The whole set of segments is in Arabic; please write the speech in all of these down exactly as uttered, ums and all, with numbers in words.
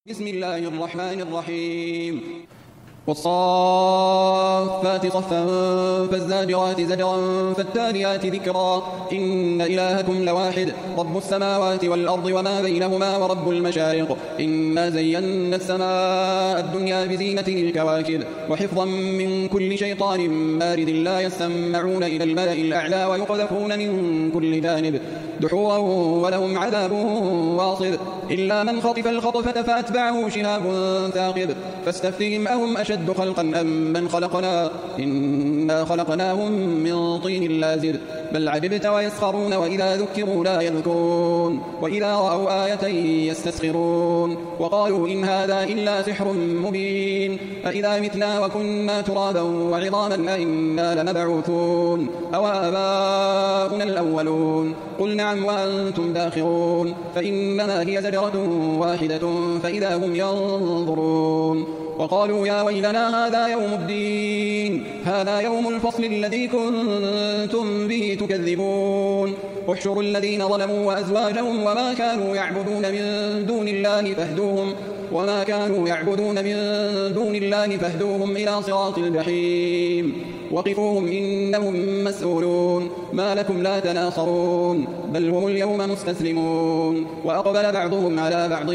بسم الله الرحمن الرحيم والصافات صفا فالزاجرات زجرا فالتاليات ذكرا إن إلهكم لواحد رب السماوات والأرض وما بينهما ورب المشارق إنا زينا السماء الدنيا بزينة الكواكب وحفظا من كل شيطان مارد لا يسمعون إلى الملأ الأعلى ويقذفون من كل جانب دحورا ولهم عذاب واصب إلا من خطف الخطفة فأتبعه شهاب ثاقب فاستفتهم أهم أشد خلقا أم من خلقنا إنا خلقناهم من طين لازب بل عجبت ويسخرون وإذا ذكروا لا يذكرون وإذا رأوا آية يستسخرون وقالوا إن هذا إلا سحر مبين أإذا متنا وكنا ترابا وعظاما أئنا لمبعوثون أو آباؤنا الأولون قل نعم وأنتم داخرون فإنما هي زجرة واحدة فإذا هم ينظرون وقالوا يا ويلنا هذا يوم الدين هذا يوم الفصل الذي كنتم به تكذبون احشروا الذين ظلموا وأزواجهم وما كانوا يعبدون من دون الله فاهدوهم وما كانوا يعبدون من دون الله فاهدوهم إلى صراط الجحيم وقفوهم إنهم مسؤولون ما لكم لا تناصرون بل هم اليوم مستسلمون وأقبل بعضهم على بعض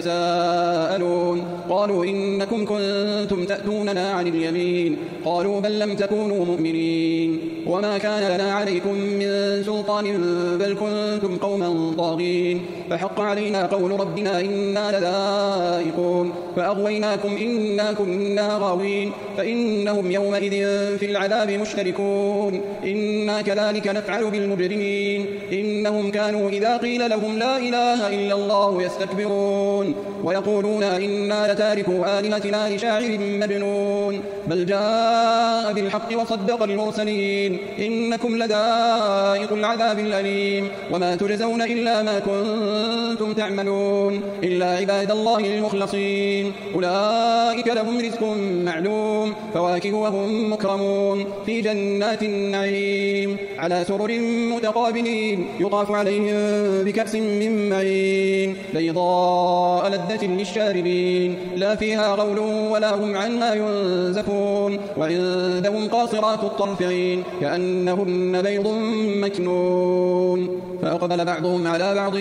يتساءلون قالوا إنكم كنتم تأتوننا عن اليمين قالوا بل لم تكونوا مؤمنين وما كان لنا عليكم من سلطان بل كنتم قوما طاغين فحق علينا قول ربنا إنا لذائقون فأغويناكم إنا كنا غاوين فإنهم يومئذ في العذاب مشتركون إنا كذلك نفعل بالمجرمين إنهم كانوا إذا قيل لهم لا إله إلا الله يستكبرون ويقولون إنا لتاركوا آلهتنا لشاعر مجنون بل جاء بالحق وصدق المرسلين إنكم لذائق العذاب الأليم وما تجزون إلا ما كنتم تعملون إلا عباد الله المخلصين أولئك لهم رزق معلوم فواكه وهم مكرمون في جنات النعيم على سرر متقابلين يطاف عليهم بكأس من معين بيضاء لذة للشاربين لا فيها غول ولا هم عنها ينزفون وعندهم قاصرات الطرف عين كأنهن بيض مكنون فأقبل بعضهم على بعض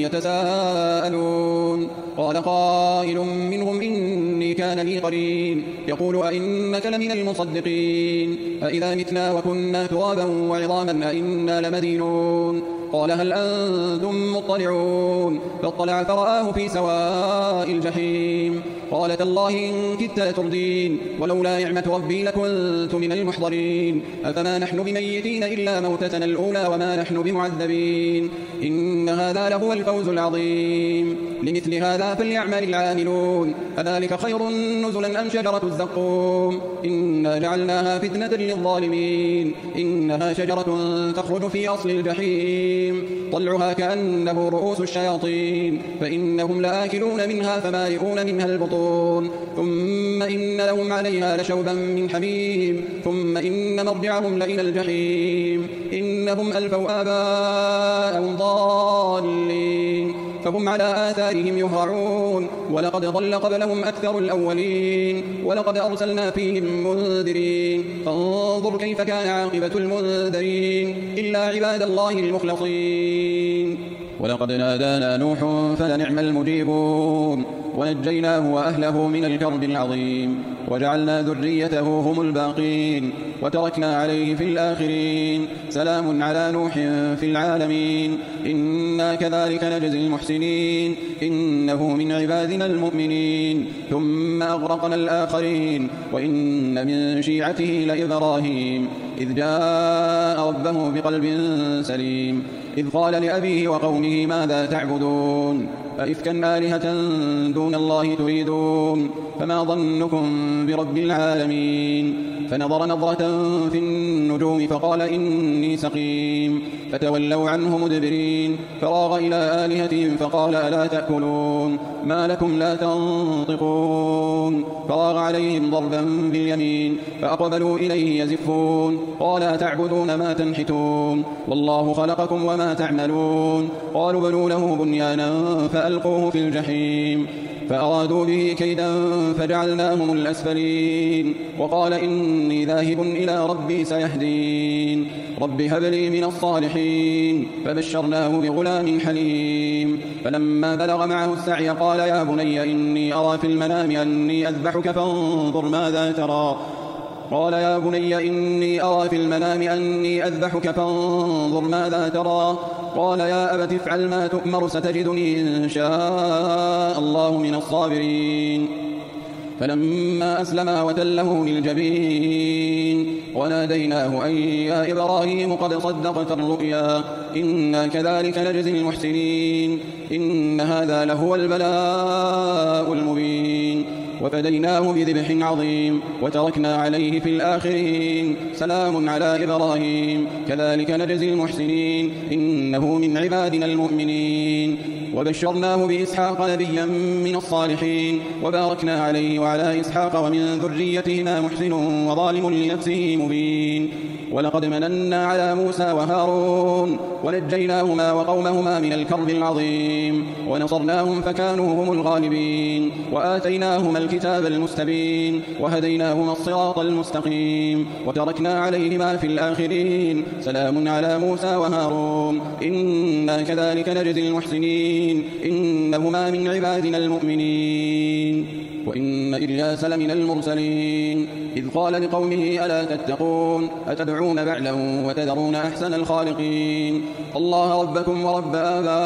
يتساءلون قال قائل منهم إني كان لي قرين يقول أئنك لمن المصدقين أئذا متنا وكنا ترابا وعظاما أئنا لمدينون قال هل أنتم مطلعون فاطلع فرآه في سواء الجحيم قال تالله إن كدت لتردين ولولا نعمة ربي لكنت من المحضرين أفما نحن بميتين إلا موتتنا الأولى وما نحن بمعذبين إن هذا لهو الفوز العظيم لمثل هذا فليعمل العاملون أذلك خير نزلا أم شجرة الزقوم إنا جعلناها فتنة للظالمين إنها شجرة تخرج في أصل الجحيم طلعها كأنه رؤوس الشياطين فإنهم لآكلون منها فمالئون منها البطون ثم إن لهم عليها لشوبا من حميم ثم إن مرجعهم لإلى الجحيم إنهم ألفوا آباءهم ضالين فهم على آثارهم يهرعون ولقد ضل قبلهم أكثر الأولين ولقد أرسلنا فيهم منذرين فانظر كيف كان عاقبة المنذرين إلا عباد الله المخلصين ولقد نادانا نوح فلنعم المجيبون ونجيناه وأهله من الكرب العظيم وجعلنا ذريته هم الباقين وتركنا عليه في الآخرين سلام على نوح في العالمين إنا كذلك نجزي المحسنين إنه من عبادنا المؤمنين ثم أغرقنا الآخرين وإن من شيعته لإبراهيم إذ جاء ربه بقلب سليم إذ قال لأبيه وقومه ماذا تعبدون أئفكا آلهة دون الله تريدون فما ظنكم برب العالمين فنظر نظرة في النجوم فقال إني سقيم فتولوا عنه مدبرين فراغ إلى آلهتهم فقال ألا تأكلون ما لكم لا تنطقون فراغ عليهم ضربا باليمين فأقبلوا إليه يزفون قال أتعبدون ما تنحتون والله خلقكم وما تعملون قالوا بنوا له بنيانا فألقوه في الجحيم فأرادوا به كيدا فجعلناهم الأسفلين وقال إني ذاهب إلى ربي سيهدين رب هب لي من الصالحين فبشرناه بغلام حليم فلما بلغ معه السعي قال يا بني إني أرى في المنام أني أذبحك فانظر ماذا ترى قال يا بني إني أرى في المنام أني أذبحك فانظر ماذا ترى قال يا أبت افعل ما تؤمر ستجدني إن شاء الله من الصابرين فلما أسلما وتله للجبين وناديناه أن يا إبراهيم قد صدقت الرؤيا إنا كذلك نجزي المحسنين إن هذا لهو البلاء المبين وفديناه بذبح عظيم وتركنا عليه في الآخرين سلام على إبراهيم كذلك نجزي المحسنين إنه من عبادنا المؤمنين وبشرناه بإسحاق نبيا من الصالحين وباركنا عليه وعلى إسحاق ومن ذريتهما محسن وظالم لنفسه مبين ولقد مننا على موسى وهارون ونجيناهما وقومهما من الكرب العظيم ونصرناهم فكانوا هم الغالبين وآتيناهما الكتاب المستبين وهديناهما الصراط المستقيم وتركنا عليهما في الآخرين سلام على موسى وهارون إنا كذلك نجزي المحسنين إنهما من عبادنا المؤمنين وإن إلياس لمن المرسلين إذ قال لقومه ألا تتقون أتدعون بعلا وتذرون أحسن الخالقين الله ربكم ورب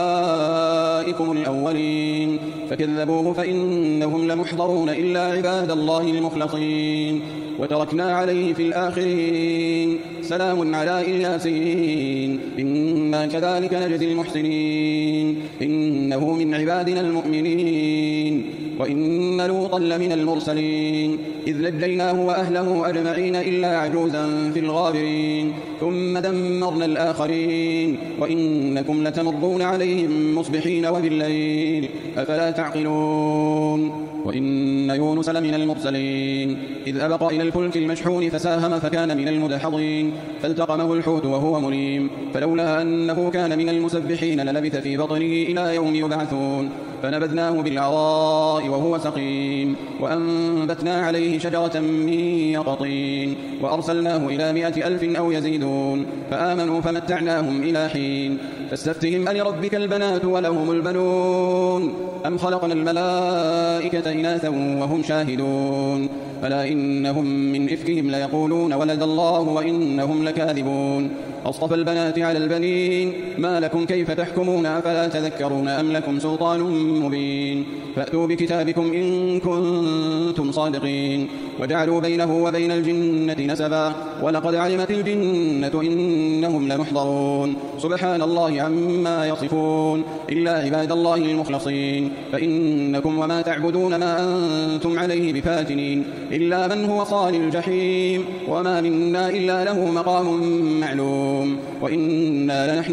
آبائكم الأولين فكذبوه فإنهم لمحضرون إلا عباد الله المخلصين وتركنا عليه في الآخرين سلام على الياسين إنا كذلك نجزي المحسنين إنه من عبادنا المؤمنين وإن لوطا لمن المرسلين إذ نجيناه وأهله أجمعين إلا عجوزا في الغابرين ثم دمرنا الآخرين وإنكم لتمرون عليهم مصبحين وبالليل أفلا تعقلون وإن يونس لمن المرسلين إذ أبق إلى الفلك المشحون فساهم فكان من المدحضين فالتقمه الحوت وهو مليم فلولا أنه كان من المسبحين للبث في بطنه إلى يوم يبعثون فنبذناه بالعراء وهو سقيم وأنبتنا عليه شجرة من يقطين وأرسلناه إلى مائة ألف أو يزيدون فآمنوا فمتعناهم إلى حين فاستفتهم ألربك البنات ولهم البنون أم خلقنا الملائكة إناثا وهم شاهدون ألا إنهم من إفكهم ليقولون ولد الله وإنهم لكاذبون أصطفى البنات على البنين ما لكم كيف تحكمون أفلا تذكرون أم لكم سلطان مبين فأتوا بكتابكم إن كنتم صادقين وجعلوا بينه وبين الجنة نسبا ولقد علمت الجنة إنهم لمحضرون سبحان الله عما يصفون إلا عباد الله المخلصين فإنكم وما تعبدون ما أنتم عليه بفاتنين إلا من هو صال الجحيم وما منا إلا له مقام معلوم وإنا لنحن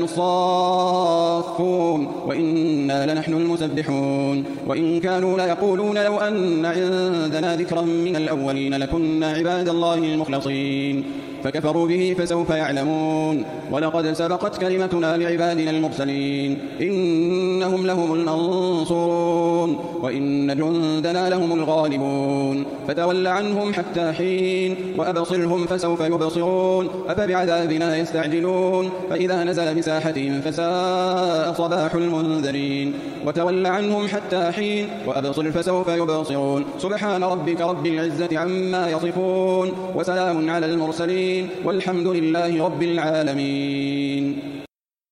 الصافون وإنا لنحن المسبحون وإن كانوا ليقولون لو أن عندنا ذكرا من الأولين لكنا عباد الله المخلصين فكفروا به فسوف يعلمون ولقد سبقت كلمتنا لعبادنا المرسلين إنهم لهم المنصورون وإن جندنا لهم الغالبون فتول عنهم حتى حين وأبصرهم فسوف يبصرون أفبعذابنا يستعجلون فإذا نزل بساحتهم فساء صباح المنذرين وتول عنهم حتى حين وأبصر فسوف يبصرون سبحان ربك رب العزة عما يصفون وسلام على المرسلين والحمد لله رب العالمين.